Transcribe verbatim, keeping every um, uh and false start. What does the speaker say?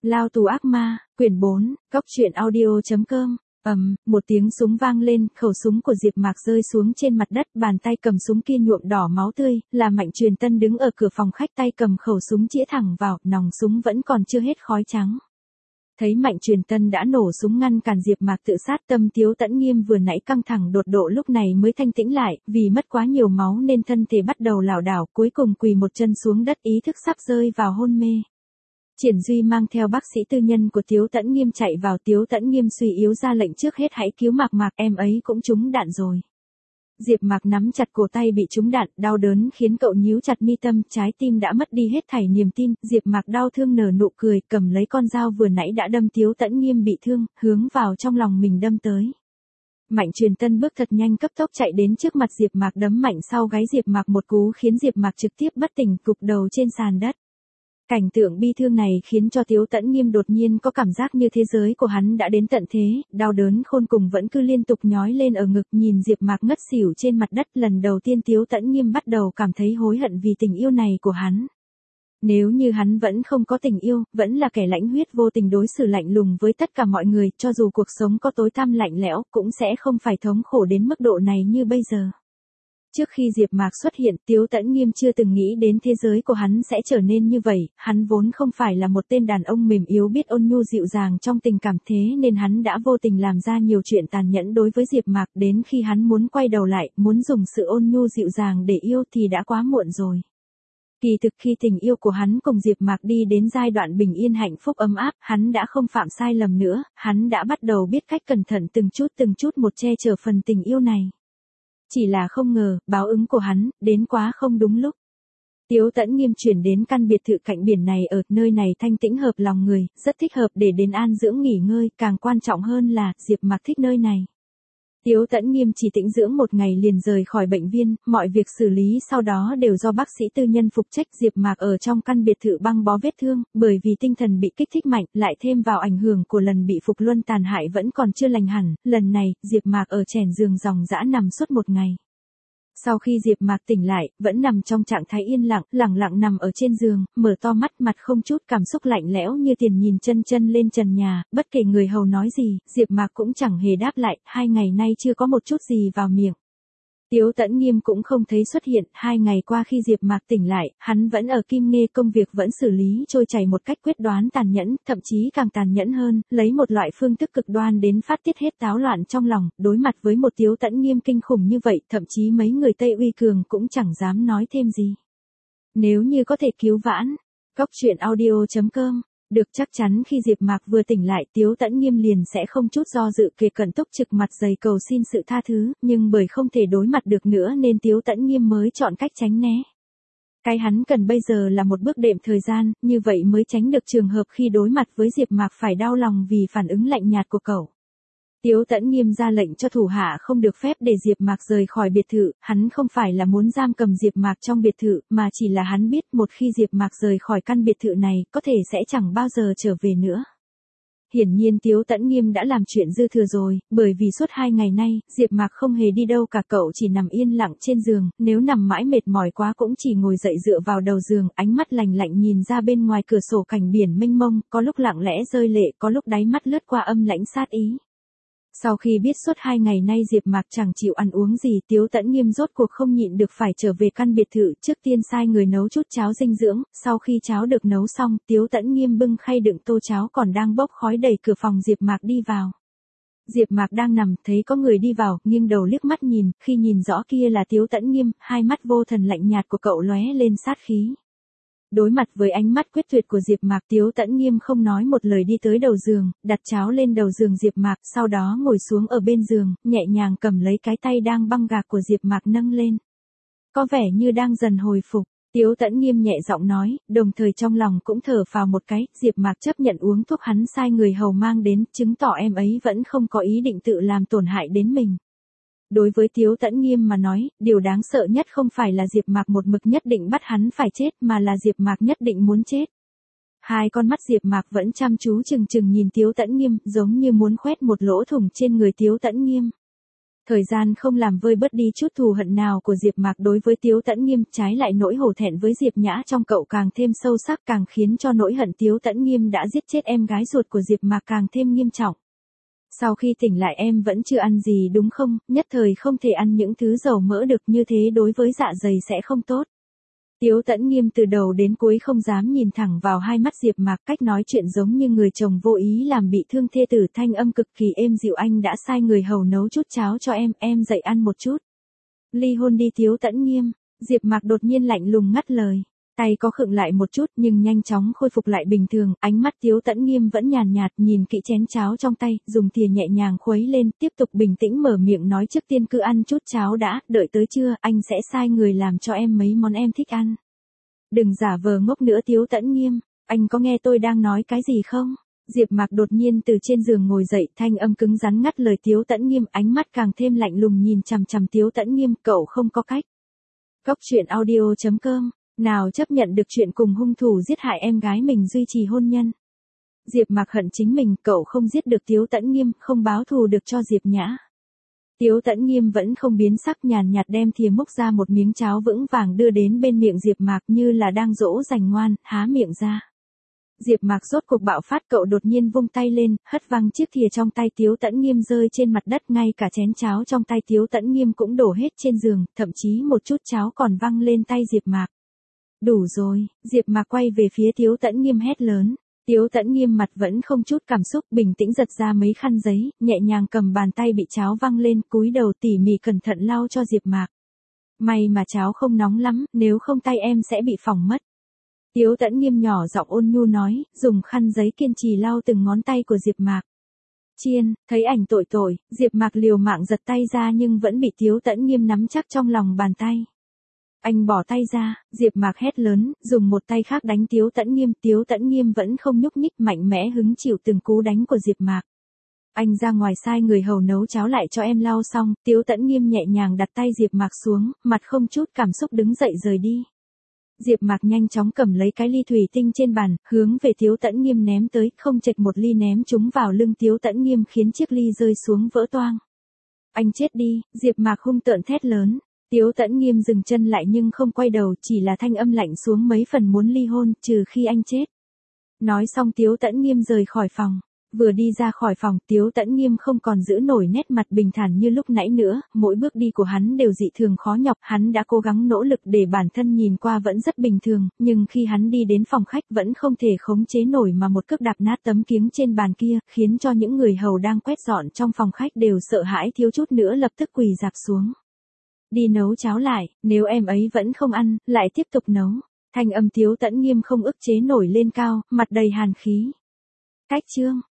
Lao tù ác ma, quyển bốn, Cóc truyện audio.com. Ầm, một tiếng súng vang lên, khẩu súng của Diệp Mạc rơi xuống trên mặt đất, bàn tay cầm súng kia nhuộm đỏ máu tươi, là Mạnh Truyền Tân đứng ở cửa phòng khách tay cầm khẩu súng chĩa thẳng vào, nòng súng vẫn còn chưa hết khói trắng. Thấy Mạnh Truyền Tân đã nổ súng ngăn cản Diệp Mạc tự sát, tâm Tiếu Tẫn Nghiêm vừa nãy căng thẳng đột độ lúc này mới thanh tĩnh lại, vì mất quá nhiều máu nên thân thể bắt đầu lảo đảo, cuối cùng quỳ một chân xuống đất, ý thức sắp rơi vào hôn mê. Triển Duy mang theo bác sĩ tư nhân của Tiếu Tẫn Nghiêm chạy vào, Tiếu Tẫn Nghiêm suy yếu ra lệnh trước hết hãy cứu Mạc Mạc, em ấy cũng trúng đạn rồi. Diệp Mạc nắm chặt cổ tay bị trúng đạn, đau đớn khiến cậu nhíu chặt mi tâm, trái tim đã mất đi hết thảy niềm tin, Diệp Mạc đau thương nở nụ cười, cầm lấy con dao vừa nãy đã đâm Tiếu Tẫn Nghiêm bị thương, hướng vào trong lòng mình đâm tới. Mạnh Truyền Tân bước thật nhanh cấp tốc chạy đến trước mặt Diệp Mạc đấm mạnh sau gáy Diệp Mạc một cú khiến Diệp Mạc trực tiếp bất tỉnh, gục đầu trên sàn đất. Cảnh tượng bi thương này khiến cho Tiếu Tẫn Nghiêm đột nhiên có cảm giác như thế giới của hắn đã đến tận thế, đau đớn khôn cùng vẫn cứ liên tục nhói lên ở ngực, nhìn Diệp Mạc ngất xỉu trên mặt đất, lần đầu tiên Tiếu Tẫn Nghiêm bắt đầu cảm thấy hối hận vì tình yêu này của hắn. Nếu như hắn vẫn không có tình yêu, vẫn là kẻ lãnh huyết vô tình đối xử lạnh lùng với tất cả mọi người, cho dù cuộc sống có tối tăm lạnh lẽo, cũng sẽ không phải thống khổ đến mức độ này như bây giờ. Trước khi Diệp Mạc xuất hiện, Tiếu Tẫn Nghiêm chưa từng nghĩ đến thế giới của hắn sẽ trở nên như vậy, hắn vốn không phải là một tên đàn ông mềm yếu biết ôn nhu dịu dàng trong tình cảm, thế nên hắn đã vô tình làm ra nhiều chuyện tàn nhẫn đối với Diệp Mạc, đến khi hắn muốn quay đầu lại, muốn dùng sự ôn nhu dịu dàng để yêu thì đã quá muộn rồi. Kỳ thực khi tình yêu của hắn cùng Diệp Mạc đi đến giai đoạn bình yên hạnh phúc ấm áp, hắn đã không phạm sai lầm nữa, hắn đã bắt đầu biết cách cẩn thận từng chút từng chút một che chở phần tình yêu này. Chỉ là không ngờ, báo ứng của hắn, đến quá không đúng lúc. Tiếu Tẫn Nghiêm chuyển đến căn biệt thự cạnh biển này, ở nơi này thanh tĩnh hợp lòng người, rất thích hợp để đến an dưỡng nghỉ ngơi, càng quan trọng hơn là, Diệp Mạc thích nơi này. Tiếu Tẫn Nghiêm chỉ tĩnh dưỡng một ngày liền rời khỏi bệnh viên, mọi việc xử lý sau đó đều do bác sĩ tư nhân phụ trách. Diệp Mạc ở trong căn biệt thự băng bó vết thương, bởi vì tinh thần bị kích thích mạnh, lại thêm vào ảnh hưởng của lần bị Phục Luân tàn hại vẫn còn chưa lành hẳn, lần này, Diệp Mạc ở chèn giường ròng rã nằm suốt một ngày. Sau khi Diệp Mạc tỉnh lại, vẫn nằm trong trạng thái yên lặng, lặng lặng nằm ở trên giường, mở to mắt, mặt không chút cảm xúc, lạnh lẽo như tiền, nhìn chân chân lên trần nhà, bất kể người hầu nói gì, Diệp Mạc cũng chẳng hề đáp lại, hai ngày nay chưa có một chút gì vào miệng. Tiếu Tẫn Nghiêm cũng không thấy xuất hiện, hai ngày qua khi Diệp Mạc tỉnh lại, hắn vẫn ở Kim Nghê, công việc vẫn xử lý trôi chảy một cách quyết đoán tàn nhẫn, thậm chí càng tàn nhẫn hơn, lấy một loại phương thức cực đoan đến phát tiết hết táo loạn trong lòng, đối mặt với một Tiếu Tẫn Nghiêm kinh khủng như vậy, thậm chí mấy người Tây Uy Cường cũng chẳng dám nói thêm gì. Nếu như có thể cứu vãn, Cóc truyện audio.com. Được chắc chắn khi Diệp Mạc vừa tỉnh lại, Tiếu Tẫn Nghiêm liền sẽ không chút do dự kề cận túc trực mặt dày cầu xin sự tha thứ, nhưng bởi không thể đối mặt được nữa nên Tiếu Tẫn Nghiêm mới chọn cách tránh né. Cái hắn cần bây giờ là một bước đệm thời gian, như vậy mới tránh được trường hợp khi đối mặt với Diệp Mạc phải đau lòng vì phản ứng lạnh nhạt của cậu. Tiếu Tẫn Nghiêm ra lệnh cho thủ hạ không được phép để Diệp Mạc rời khỏi biệt thự, hắn không phải là muốn giam cầm Diệp Mạc trong biệt thự, mà chỉ là hắn biết một khi Diệp Mạc rời khỏi căn biệt thự này, có thể sẽ chẳng bao giờ trở về nữa. Hiển nhiên Tiếu Tẫn Nghiêm đã làm chuyện dư thừa rồi, bởi vì suốt hai ngày nay, Diệp Mạc không hề đi đâu cả, cậu chỉ nằm yên lặng trên giường, nếu nằm mãi mệt mỏi quá cũng chỉ ngồi dậy dựa vào đầu giường, ánh mắt lạnh lạnh nhìn ra bên ngoài cửa sổ cảnh biển mênh mông, có lúc lặng lẽ rơi lệ, có lúc đáy mắt lướt qua âm lãnh sát ý. Sau khi biết suốt hai ngày nay Diệp Mạc chẳng chịu ăn uống gì, Tiếu Tẫn Nghiêm rốt cuộc không nhịn được phải trở về căn biệt thự, trước tiên sai người nấu chút cháo dinh dưỡng, sau khi cháo được nấu xong, Tiếu Tẫn Nghiêm bưng khay đựng tô cháo còn đang bốc khói đẩy cửa phòng Diệp Mạc đi vào. Diệp Mạc đang nằm, thấy có người đi vào, nghiêng đầu liếc mắt nhìn, khi nhìn rõ kia là Tiếu Tẫn Nghiêm, hai mắt vô thần lạnh nhạt của cậu lóe lên sát khí. Đối mặt với ánh mắt quyết tuyệt của Diệp Mạc, Tiếu Tẫn Nghiêm không nói một lời đi tới đầu giường, đặt cháo lên đầu giường Diệp Mạc, sau đó ngồi xuống ở bên giường, nhẹ nhàng cầm lấy cái tay đang băng gạc của Diệp Mạc nâng lên. Có vẻ như đang dần hồi phục, Tiếu Tẫn Nghiêm nhẹ giọng nói, đồng thời trong lòng cũng thở phào một cái, Diệp Mạc chấp nhận uống thuốc hắn sai người hầu mang đến, chứng tỏ em ấy vẫn không có ý định tự làm tổn hại đến mình. Đối với Tiếu Tẫn Nghiêm mà nói, điều đáng sợ nhất không phải là Diệp Mạc một mực nhất định bắt hắn phải chết, mà là Diệp Mạc nhất định muốn chết. Hai con mắt Diệp Mạc vẫn chăm chú chừng chừng nhìn Tiếu Tẫn Nghiêm, giống như muốn khoét một lỗ thủng trên người Tiếu Tẫn Nghiêm. Thời gian không làm vơi bớt đi chút thù hận nào của Diệp Mạc đối với Tiếu Tẫn Nghiêm, trái lại nỗi hổ thẹn với Diệp Nhã trong cậu càng thêm sâu sắc, càng khiến cho nỗi hận Tiếu Tẫn Nghiêm đã giết chết em gái ruột của Diệp Mạc càng thêm nghiêm trọng. Sau khi tỉnh lại em vẫn chưa ăn gì đúng không, nhất thời không thể ăn những thứ dầu mỡ được, như thế đối với dạ dày sẽ không tốt. Tiếu Tẫn Nghiêm từ đầu đến cuối không dám nhìn thẳng vào hai mắt Diệp Mạc, cách nói chuyện giống như người chồng vô ý làm bị thương thê tử, thanh âm cực kỳ êm dịu, anh đã sai người hầu nấu chút cháo cho em, em dậy ăn một chút. Ly hôn đi Tiếu Tẫn Nghiêm, Diệp Mạc đột nhiên lạnh lùng ngắt lời. Tay có khựng lại một chút nhưng nhanh chóng khôi phục lại bình thường, ánh mắt Tiếu Tẫn Nghiêm vẫn nhàn nhạt, nhìn kỹ chén cháo trong tay, dùng thìa nhẹ nhàng khuấy lên, tiếp tục bình tĩnh mở miệng nói, trước tiên cứ ăn chút cháo đã, đợi tới trưa, anh sẽ sai người làm cho em mấy món em thích ăn. Đừng giả vờ ngốc nữa Tiếu Tẫn Nghiêm, anh có nghe tôi đang nói cái gì không? Diệp Mạc đột nhiên từ trên giường ngồi dậy, thanh âm cứng rắn ngắt lời Tiếu Tẫn Nghiêm, ánh mắt càng thêm lạnh lùng nhìn chằm chằm Tiếu Tẫn Nghiêm, cậu không có cách. Cốc truyện audio chấm com. Nào chấp nhận được chuyện cùng hung thủ giết hại em gái mình duy trì hôn nhân. Diệp Mạc hận chính mình, cậu không giết được Tiếu Tẫn Nghiêm, không báo thù được cho Diệp Nhã. Tiếu Tẫn Nghiêm vẫn không biến sắc, nhàn nhạt đem thìa múc ra một miếng cháo vững vàng đưa đến bên miệng Diệp Mạc như là đang dỗ dành ngoan, há miệng ra. Diệp Mạc rốt cuộc bạo phát, cậu đột nhiên vung tay lên, hất văng chiếc thìa trong tay Tiếu Tẫn Nghiêm rơi trên mặt đất, ngay cả chén cháo trong tay Tiếu Tẫn Nghiêm cũng đổ hết trên giường, thậm chí một chút cháo còn văng lên tay Diệp Mạc. Đủ rồi, Diệp Mạc quay về phía Tiếu Tẫn Nghiêm hét lớn. Tiếu Tẫn Nghiêm mặt vẫn không chút cảm xúc, bình tĩnh giật ra mấy khăn giấy, nhẹ nhàng cầm bàn tay bị cháo văng lên, cúi đầu tỉ mỉ cẩn thận lau cho Diệp Mạc. May mà cháo không nóng lắm, nếu không tay em sẽ bị phỏng mất. Tiếu Tẫn Nghiêm nhỏ giọng ôn nhu nói, dùng khăn giấy kiên trì lau từng ngón tay của Diệp Mạc. Chiên, thấy ảnh tội tội, Diệp Mạc liều mạng giật tay ra nhưng vẫn bị Tiếu Tẫn Nghiêm nắm chắc trong lòng bàn tay. Anh bỏ tay ra, Diệp Mạc hét lớn, dùng một tay khác đánh Tiếu Tẫn Nghiêm, Tiếu Tẫn Nghiêm vẫn không nhúc nhích, mạnh mẽ hứng chịu từng cú đánh của Diệp Mạc. Anh ra ngoài sai người hầu nấu cháo lại cho em, lau xong, Tiếu Tẫn Nghiêm nhẹ nhàng đặt tay Diệp Mạc xuống, mặt không chút cảm xúc đứng dậy rời đi. Diệp Mạc nhanh chóng cầm lấy cái ly thủy tinh trên bàn, hướng về Tiếu Tẫn Nghiêm ném tới, không chệch một ly ném trúng vào lưng Tiếu Tẫn Nghiêm khiến chiếc ly rơi xuống vỡ toang. Anh chết đi, Diệp Mạc hung tợn thét lớn. Tiếu Tẫn Nghiêm dừng chân lại nhưng không quay đầu, chỉ là thanh âm lạnh xuống mấy phần, muốn ly hôn, trừ khi anh chết. Nói xong Tiếu Tẫn Nghiêm rời khỏi phòng. Vừa đi ra khỏi phòng, Tiếu Tẫn Nghiêm không còn giữ nổi nét mặt bình thản như lúc nãy nữa, mỗi bước đi của hắn đều dị thường khó nhọc, hắn đã cố gắng nỗ lực để bản thân nhìn qua vẫn rất bình thường, nhưng khi hắn đi đến phòng khách vẫn không thể khống chế nổi mà một cước đạp nát tấm kiếng trên bàn kia, khiến cho những người hầu đang quét dọn trong phòng khách đều sợ hãi, thiếu chút nữa lập tức quỳ rạp xuống. Đi nấu cháo lại, nếu em ấy vẫn không ăn, lại tiếp tục nấu. Thanh âm Tiếu Tẫn Nghiêm không ức chế nổi lên cao, mặt đầy hàn khí. Cách chương